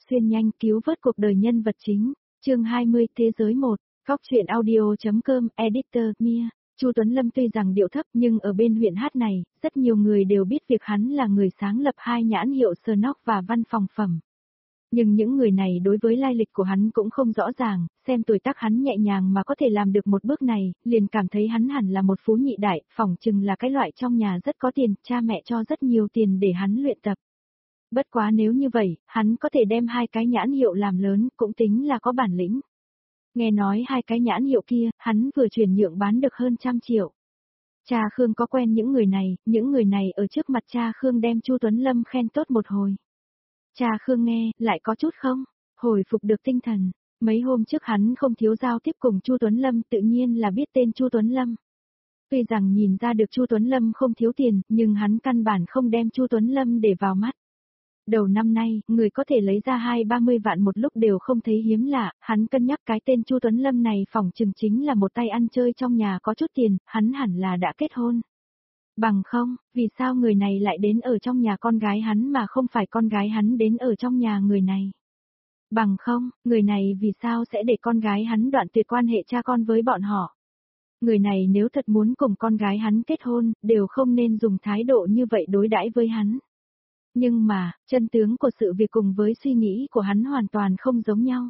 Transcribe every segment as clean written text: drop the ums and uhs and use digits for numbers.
xuyên nhanh cứu vớt cuộc đời nhân vật chính. Chương 20 Thế giới 1, Góc truyện audio.com, Editor, Mia. Chu Tuấn Lâm tuy rằng điệu thấp nhưng ở bên huyện hát này, rất nhiều người đều biết việc hắn là người sáng lập hai nhãn hiệu Snock và Văn Phòng Phẩm. Nhưng những người này đối với lai lịch của hắn cũng không rõ ràng, xem tuổi tác hắn nhẹ nhàng mà có thể làm được một bước này, liền cảm thấy hắn hẳn là một phú nhị đại, phỏng chừng là cái loại trong nhà rất có tiền, cha mẹ cho rất nhiều tiền để hắn luyện tập. Bất quá nếu như vậy, hắn có thể đem hai cái nhãn hiệu làm lớn, cũng tính là có bản lĩnh. Nghe nói hai cái nhãn hiệu kia, hắn vừa chuyển nhượng bán được hơn 100 triệu. Cha Khương có quen những người này ở trước mặt cha Khương đem Chu Tuấn Lâm khen tốt một hồi. Cha Khương nghe, lại có chút không, hồi phục được tinh thần, mấy hôm trước hắn không thiếu giao tiếp cùng Chu Tuấn Lâm tự nhiên là biết tên Chu Tuấn Lâm. Tuy rằng nhìn ra được Chu Tuấn Lâm không thiếu tiền, nhưng hắn căn bản không đem Chu Tuấn Lâm để vào mắt. Đầu năm nay, người có thể lấy ra 20-30 vạn một lúc đều không thấy hiếm lạ, hắn cân nhắc cái tên Chu Tuấn Lâm này phỏng chừng chính là một tay ăn chơi trong nhà có chút tiền, hắn hẳn là đã kết hôn. Bằng không, vì sao người này lại đến ở trong nhà con gái hắn mà không phải con gái hắn đến ở trong nhà người này? Bằng không, người này vì sao sẽ để con gái hắn đoạn tuyệt quan hệ cha con với bọn họ? Người này nếu thật muốn cùng con gái hắn kết hôn, đều không nên dùng thái độ như vậy đối đãi với hắn. Nhưng mà, chân tướng của sự việc cùng với suy nghĩ của hắn hoàn toàn không giống nhau.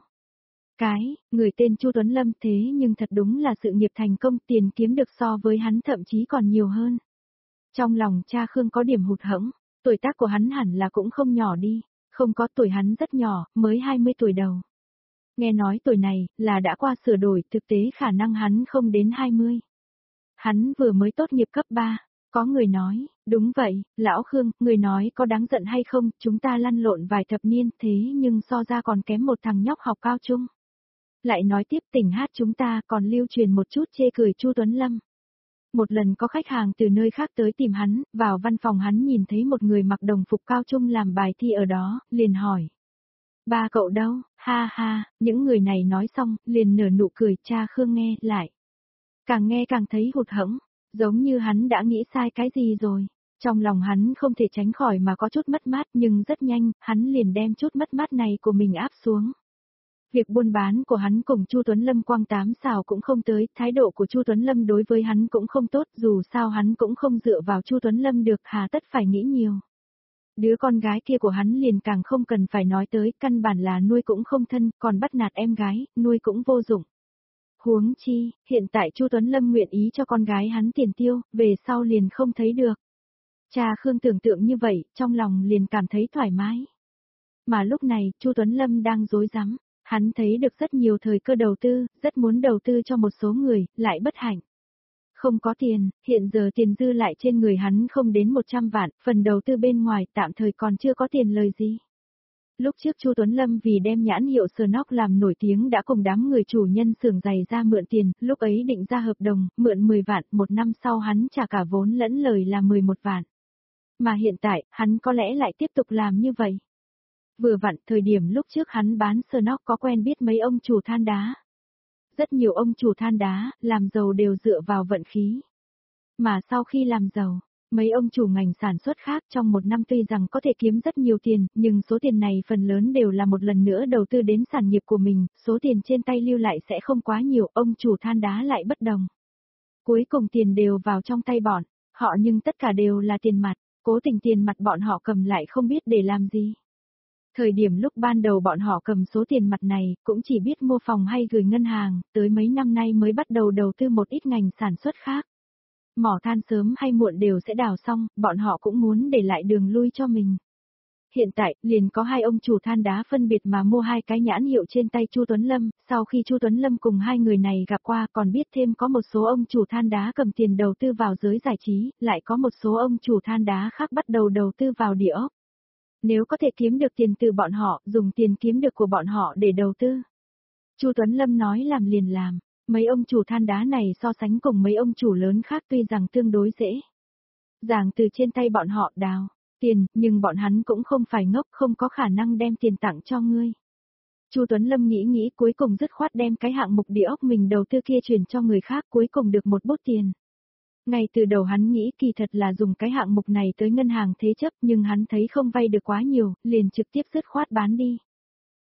Người tên Chu Tuấn Lâm thế nhưng thật đúng là sự nghiệp thành công, tiền kiếm được so với hắn thậm chí còn nhiều hơn. Trong lòng cha Khương có điểm hụt hẫng, tuổi tác của hắn hẳn là cũng không nhỏ đi, không có tuổi hắn rất nhỏ, mới 20 tuổi đầu. Nghe nói tuổi này, là đã qua sửa đổi, thực tế khả năng hắn không đến 20. Hắn vừa mới tốt nghiệp cấp 3. Có người nói, đúng vậy, lão Khương, người nói có đáng giận hay không, chúng ta lăn lộn vài thập niên thế nhưng so ra còn kém một thằng nhóc học cao trung. Lại nói tiếp tỉnh hát chúng ta còn lưu truyền một chút chê cười Chu Tuấn Lâm. Một lần có khách hàng từ nơi khác tới tìm hắn, vào văn phòng hắn nhìn thấy một người mặc đồng phục cao trung làm bài thi ở đó, liền hỏi. Ba cậu đâu, ha ha, những người này nói xong, liền nở nụ cười, cha Khương nghe lại. Càng nghe càng thấy hụt hẫng. Giống như hắn đã nghĩ sai cái gì rồi. Trong lòng hắn không thể tránh khỏi mà có chút mất mát nhưng rất nhanh, hắn liền đem chút mất mát này của mình áp xuống. Việc buôn bán của hắn cùng Chu Tuấn Lâm quăng tám xào cũng không tới, thái độ của Chu Tuấn Lâm đối với hắn cũng không tốt, dù sao hắn cũng không dựa vào Chu Tuấn Lâm được, hà tất phải nghĩ nhiều. Đứa con gái kia của hắn liền càng không cần phải nói tới, căn bản là nuôi cũng không thân, còn bắt nạt em gái, nuôi cũng vô dụng. Huống chi, hiện tại Chu Tuấn Lâm nguyện ý cho con gái hắn tiền tiêu, về sau liền không thấy được. Cha Khương tưởng tượng như vậy, trong lòng liền cảm thấy thoải mái. Mà lúc này, Chu Tuấn Lâm đang rối rắm, hắn thấy được rất nhiều thời cơ đầu tư, rất muốn đầu tư cho một số người, lại bất hạnh. Không có tiền, hiện giờ tiền dư lại trên người hắn không đến 100 vạn, phần đầu tư bên ngoài tạm thời còn chưa có tiền lời gì. Lúc trước Chu Tuấn Lâm vì đem nhãn hiệu Snock làm nổi tiếng đã cùng đám người chủ nhân xưởng giày ra mượn tiền, lúc ấy định ra hợp đồng, mượn 10 vạn, một năm sau hắn trả cả vốn lẫn lời là 11 vạn. Mà hiện tại, hắn có lẽ lại tiếp tục làm như vậy. Vừa vặn, thời điểm lúc trước hắn bán Snock có quen biết mấy ông chủ than đá. Rất nhiều ông chủ than đá, làm giàu đều dựa vào vận khí. Mà sau khi làm giàu, mấy ông chủ ngành sản xuất khác trong một năm tuy rằng có thể kiếm rất nhiều tiền, nhưng số tiền này phần lớn đều là một lần nữa đầu tư đến sản nghiệp của mình, số tiền trên tay lưu lại sẽ không quá nhiều, ông chủ than đá lại bất đồng. Cuối cùng tiền đều vào trong tay bọn, họ nhưng tất cả đều là tiền mặt, cố tình tiền mặt bọn họ cầm lại không biết để làm gì. Thời điểm lúc ban đầu bọn họ cầm số tiền mặt này, cũng chỉ biết mua phòng hay gửi ngân hàng, tới mấy năm nay mới bắt đầu đầu tư một ít ngành sản xuất khác. Mỏ than sớm hay muộn đều sẽ đào xong, bọn họ cũng muốn để lại đường lui cho mình. Hiện tại, liền có hai ông chủ than đá phân biệt mà mua hai cái nhãn hiệu trên tay Chu Tuấn Lâm, sau khi Chu Tuấn Lâm cùng hai người này gặp qua còn biết thêm có một số ông chủ than đá cầm tiền đầu tư vào giới giải trí, lại có một số ông chủ than đá khác bắt đầu đầu tư vào địa ốc. Nếu có thể kiếm được tiền từ bọn họ, dùng tiền kiếm được của bọn họ để đầu tư. Chu Tuấn Lâm nói làm liền làm. Mấy ông chủ than đá này so sánh cùng mấy ông chủ lớn khác tuy rằng tương đối dễ dàng từ trên tay bọn họ đào tiền, nhưng bọn hắn cũng không phải ngốc, không có khả năng đem tiền tặng cho ngươi. Chu Tuấn Lâm nghĩ cuối cùng dứt khoát đem cái hạng mục địa ốc mình đầu tư kia chuyển cho người khác, cuối cùng được một bút tiền. Ngay từ đầu hắn nghĩ kỳ thật là dùng cái hạng mục này tới ngân hàng thế chấp, nhưng hắn thấy không vay được quá nhiều, liền trực tiếp dứt khoát bán đi.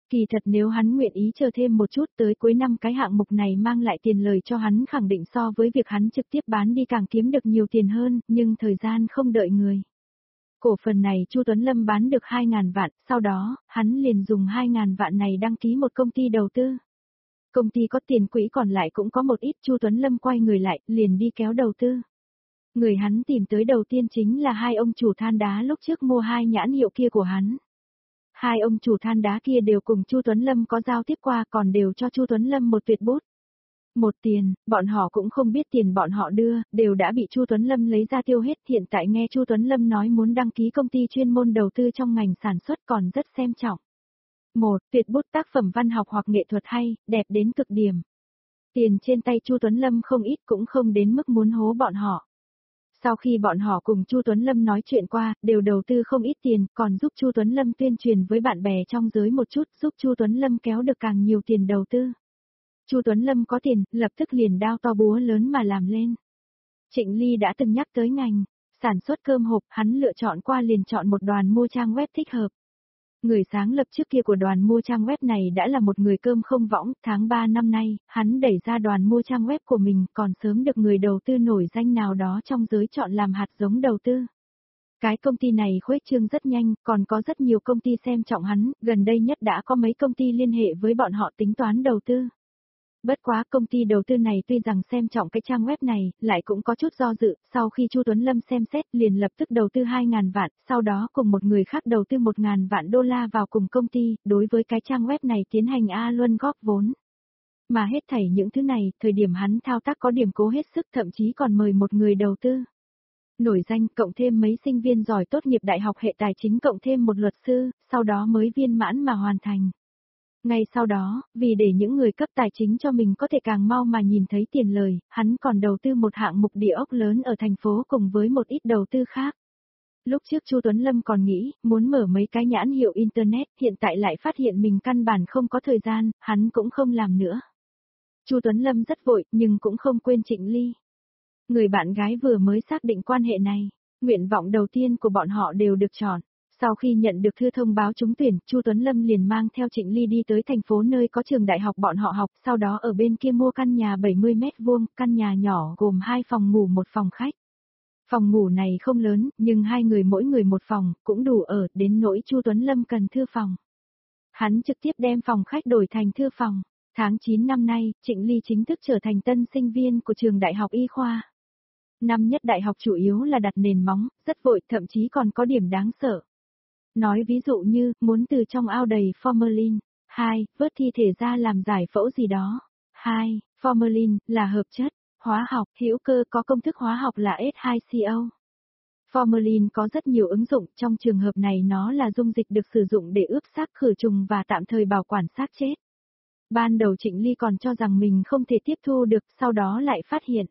Kỳ thật nếu hắn nguyện ý chờ thêm một chút tới cuối năm cái hạng mục này mang lại tiền lời cho hắn khẳng định so với việc hắn trực tiếp bán đi càng kiếm được nhiều tiền hơn, nhưng thời gian không đợi người. Cổ phần này Chu Tuấn Lâm bán được 2.000 vạn, sau đó, hắn liền dùng 2.000 vạn này đăng ký một công ty đầu tư. Công ty có tiền quỹ còn lại cũng có một ít, Chu Tuấn Lâm quay người lại, liền đi kéo đầu tư. Người hắn tìm tới đầu tiên chính là hai ông chủ than đá lúc trước mua hai nhãn hiệu kia của hắn. Hai ông chủ than đá kia đều cùng Chu Tuấn Lâm có giao tiếp qua, còn đều cho Chu Tuấn Lâm một tuyệt bút. Một tiền, bọn họ cũng không biết tiền bọn họ đưa, đều đã bị Chu Tuấn Lâm lấy ra tiêu hết. Hiện tại nghe Chu Tuấn Lâm nói muốn đăng ký công ty chuyên môn đầu tư trong ngành sản xuất còn rất xem trọng. Một, tuyệt bút tác phẩm văn học hoặc nghệ thuật hay, đẹp đến cực điểm. Tiền trên tay Chu Tuấn Lâm không ít cũng không đến mức muốn hố bọn họ. Sau khi bọn họ cùng Chu Tuấn Lâm nói chuyện qua, đều đầu tư không ít tiền, còn giúp Chu Tuấn Lâm tuyên truyền với bạn bè trong giới một chút, giúp Chu Tuấn Lâm kéo được càng nhiều tiền đầu tư. Chu Tuấn Lâm có tiền, lập tức liền đao to búa lớn mà làm lên. Trịnh Ly đã từng nhắc tới ngành sản xuất cơm hộp, hắn lựa chọn qua liền chọn một đoàn mua trang web thích hợp. Người sáng lập trước kia của đoàn mua trang web này đã là một người cơm không võng, tháng 3 năm nay, hắn đẩy ra đoàn mua trang web của mình, còn sớm được người đầu tư nổi danh nào đó trong giới chọn làm hạt giống đầu tư. Cái công ty này khuếch trương rất nhanh, còn có rất nhiều công ty xem trọng hắn, gần đây nhất đã có mấy công ty liên hệ với bọn họ tính toán đầu tư. Bất quá công ty đầu tư này tuy rằng xem trọng cái trang web này, lại cũng có chút do dự, sau khi Chu Tuấn Lâm xem xét liền lập tức đầu tư 2.000 vạn, sau đó cùng một người khác đầu tư 1.000 vạn đô la vào cùng công ty, đối với cái trang web này tiến hành A Luân góp vốn. Mà hết thảy những thứ này, thời điểm hắn thao tác có điểm cố hết sức, thậm chí còn mời một người đầu tư nổi danh, cộng thêm mấy sinh viên giỏi tốt nghiệp đại học hệ tài chính, cộng thêm một luật sư, sau đó mới viên mãn mà hoàn thành. Ngay sau đó, vì để những người cấp tài chính cho mình có thể càng mau mà nhìn thấy tiền lời, hắn còn đầu tư một hạng mục địa ốc lớn ở thành phố cùng với một ít đầu tư khác. Lúc trước Chu Tuấn Lâm còn nghĩ, muốn mở mấy cái nhãn hiệu Internet, hiện tại lại phát hiện mình căn bản không có thời gian, hắn cũng không làm nữa. Chu Tuấn Lâm rất vội, nhưng cũng không quên Trịnh Ly. Người bạn gái vừa mới xác định quan hệ này, nguyện vọng đầu tiên của bọn họ đều được chọn. Sau khi nhận được thư thông báo trúng tuyển, Chu Tuấn Lâm liền mang theo Trịnh Ly đi tới thành phố nơi có trường đại học bọn họ học, sau đó ở bên kia mua căn nhà 70 mét vuông, căn nhà nhỏ gồm 2 phòng ngủ một phòng khách. Phòng ngủ này không lớn, nhưng hai người mỗi người một phòng, cũng đủ ở, đến nỗi Chu Tuấn Lâm cần thư phòng. Hắn trực tiếp đem phòng khách đổi thành thư phòng. Tháng 9 năm nay, Trịnh Ly chính thức trở thành tân sinh viên của trường đại học y khoa. Năm nhất đại học chủ yếu là đặt nền móng, rất vội, thậm chí còn có điểm đáng sợ. Nói ví dụ như, muốn từ trong ao đầy formalin. 2. Vớt thi thể ra làm giải phẫu gì đó. 2. Formalin, là hợp chất, hóa học, hữu cơ có công thức hóa học là S2CO. Formalin có rất nhiều ứng dụng, trong trường hợp này nó là dung dịch được sử dụng để ướp xác khử trùng và tạm thời bảo quản xác chết. Ban đầu Trịnh Ly còn cho rằng mình không thể tiếp thu được, sau đó lại phát hiện.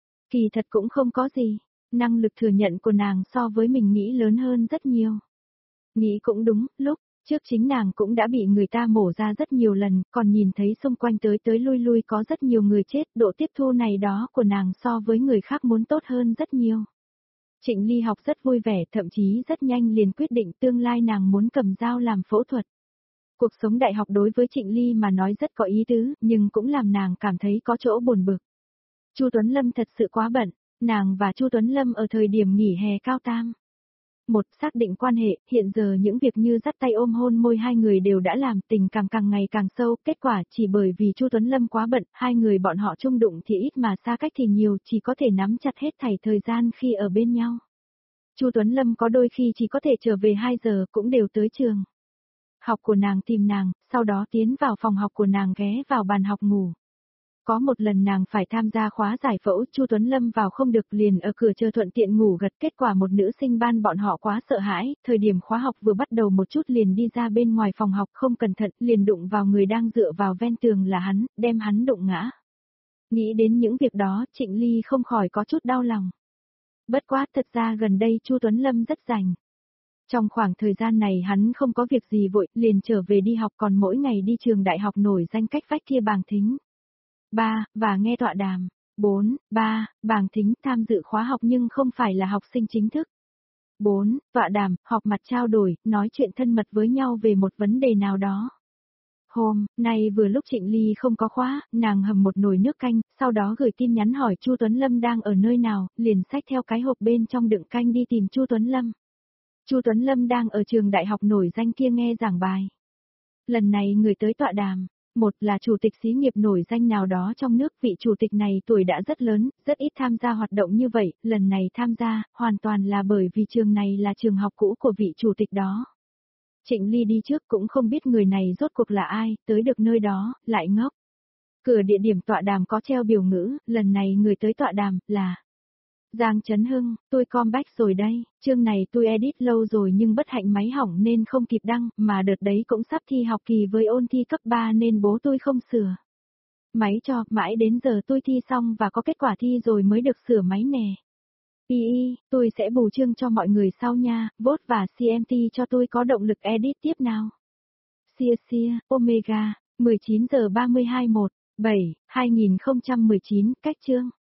Kỳ thật cũng không có gì, năng lực thừa nhận của nàng so với mình nghĩ lớn hơn rất nhiều. Nghĩ cũng đúng, lúc trước chính nàng cũng đã bị người ta mổ ra rất nhiều lần, còn nhìn thấy xung quanh tới tới lui lui có rất nhiều người chết, độ tiếp thu này đó của nàng so với người khác muốn tốt hơn rất nhiều. Trịnh Ly học rất vui vẻ, thậm chí rất nhanh liền quyết định tương lai nàng muốn cầm dao làm phẫu thuật. Cuộc sống đại học đối với Trịnh Ly mà nói rất có ý tứ, nhưng cũng làm nàng cảm thấy có chỗ buồn bực. Chu Tuấn Lâm thật sự quá bận, nàng và Chu Tuấn Lâm ở thời điểm nghỉ hè cao tam. Một, xác định quan hệ, hiện giờ những việc như dắt tay ôm hôn môi hai người đều đã làm, tình càng càng ngày càng sâu, kết quả chỉ bởi vì Chu Tuấn Lâm quá bận, hai người bọn họ chung đụng thì ít mà xa cách thì nhiều, chỉ có thể nắm chặt hết thảy thời gian khi ở bên nhau. Chu Tuấn Lâm có đôi khi chỉ có thể trở về 2 giờ cũng đều tới trường học của nàng tìm nàng, sau đó tiến vào phòng học của nàng ghé vào bàn học ngủ. Có một lần nàng phải tham gia khóa giải phẫu, Chu Tuấn Lâm vào không được liền ở cửa chờ thuận tiện ngủ gật, kết quả một nữ sinh ban bọn họ quá sợ hãi, thời điểm khóa học vừa bắt đầu một chút liền đi ra bên ngoài phòng học không cẩn thận, liền đụng vào người đang dựa vào ven tường là hắn, đem hắn đụng ngã. Nghĩ đến những việc đó, Trịnh Ly không khỏi có chút đau lòng. Bất quá thật ra gần đây Chu Tuấn Lâm rất rảnh. Trong khoảng thời gian này hắn không có việc gì vội, liền trở về đi học, còn mỗi ngày đi trường đại học nổi danh cách vách kia bàng thính. 3. Và nghe tọa đàm. 4. Bàng thính tham dự khóa học nhưng không phải là học sinh chính thức. 4. Tọa đàm, họp mặt trao đổi, nói chuyện thân mật với nhau về một vấn đề nào đó. Hôm nay vừa lúc Trịnh Ly không có khóa, nàng hầm một nồi nước canh, sau đó gửi tin nhắn hỏi Chu Tuấn Lâm đang ở nơi nào, liền xách theo cái hộp bên trong đựng canh đi tìm Chu Tuấn Lâm. Chu Tuấn Lâm đang ở trường đại học nổi danh kia nghe giảng bài. Lần này người tới tọa đàm, một là chủ tịch xí nghiệp nổi danh nào đó trong nước, vị chủ tịch này tuổi đã rất lớn, rất ít tham gia hoạt động như vậy, lần này tham gia, hoàn toàn là bởi vì trường này là trường học cũ của vị chủ tịch đó. Trịnh Ly đi trước cũng không biết người này rốt cuộc là ai, tới được nơi đó, lại ngốc. Cửa địa điểm tọa đàm có treo biểu ngữ, lần này người tới tọa đàm, là Giang Trấn Hưng, tôi comeback rồi đây, chương này tôi edit lâu rồi nhưng bất hạnh máy hỏng nên không kịp đăng, mà đợt đấy cũng sắp thi học kỳ với ôn thi cấp 3 nên bố tôi không sửa. Máy cho, mãi đến giờ tôi thi xong và có kết quả thi rồi mới được sửa máy nè. Tôi sẽ bù chương cho mọi người sau nha, vote và CMT cho tôi có động lực edit tiếp nào. Sia, Omega, 19 giờ 32 1, 7, 2019, cách chương.